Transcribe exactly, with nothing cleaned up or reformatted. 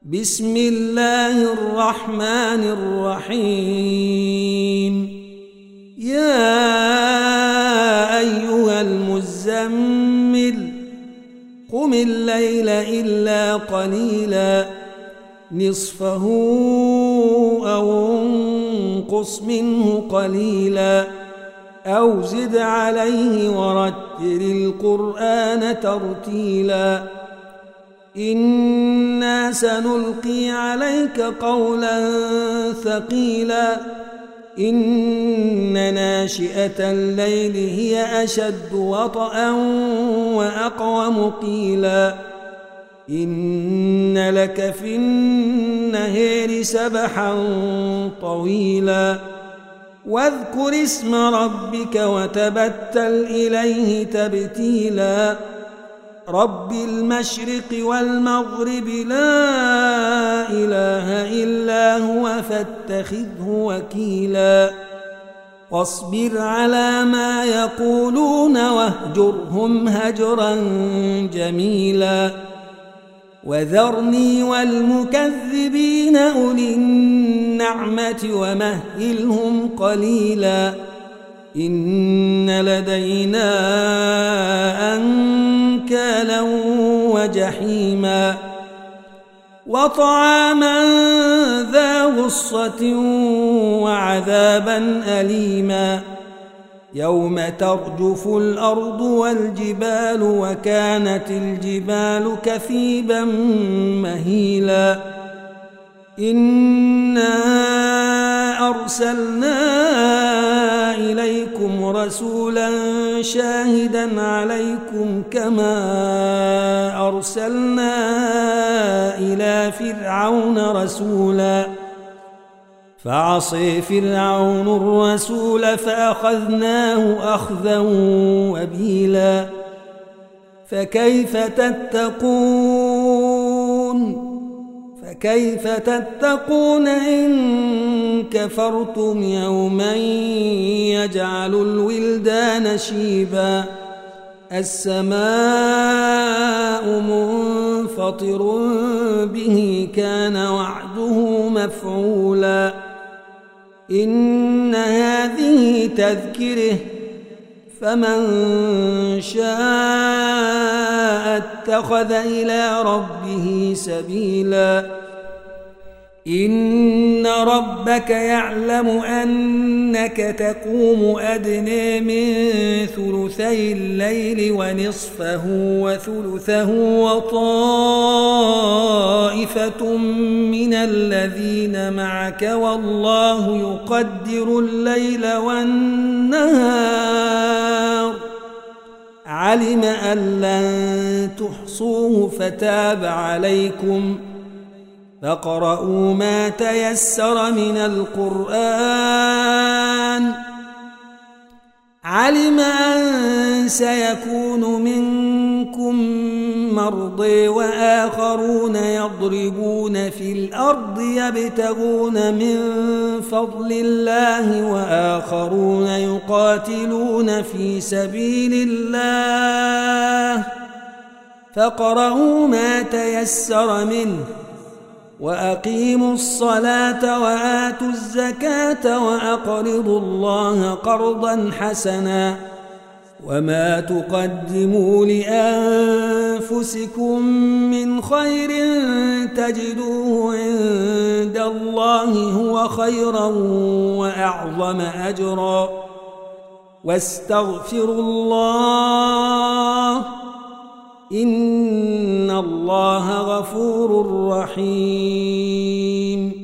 بسم الله الرحمن الرحيم. يا أيها المزمل قم الليل إلا قليلا نصفه أو انقص منه قليلا أو زد عليه ورتل القرآن ترتيلا إنا سنلقي عليك قولا ثقيلا إن ناشئة الليل هي أشد وطئا وأقوم قيلا إن لك في النهار سبحا طويلا واذكر اسم ربك وتبتل إليه تبتيلا رب المشرق والمغرب لا إله إلا هو فاتخذه وكيلا واصبر على ما يقولون واهجرهم هجرا جميلا وذرني والمكذبين أولي النعمة ومهلهم قليلا إن لدينا أنكالا وجحيما وطعاما ذا غصة وعذابا أليما يوم ترجف الأرض والجبال وكانت الجبال كثيبا مهيلا إنا أرسلنا إليكم رسولا شاهدا عليكم كما أرسلنا إلى فرعون رسولا فعصي فرعون الرسول فأخذناه أخذا وبيلا فكيف تتقون فكيف تتقون إن كفرتم يوما يجعل الولدان شيبا السماء منفطر به كان وعده مفعولا إن هذه تذكره فمن شاء اتخذ إلى ربه سبيلا إن ربك يعلم أنك تقوم أدنى من ثلثي الليل ونصفه وثلثه وطائفة من الذين معك والله يقدر الليل والنهار علم أن لن تحصوه فتاب عليكم فاقرؤوا ما تيسر من القرآن علم أن سيكون منكم مرضى وآخرون يضربون في الأرض يبتغون من فضل الله وآخرون يقاتلون في سبيل الله فاقرؤوا ما تيسر منه وأقيموا الصلاة وآتوا الزكاة وأقرضوا الله قرضا حسنا وما تقدموا لأنفسكم من خير تجدوه عند الله هو خيرا وأعظم أجرا واستغفروا الله إن الله غفور رحيم.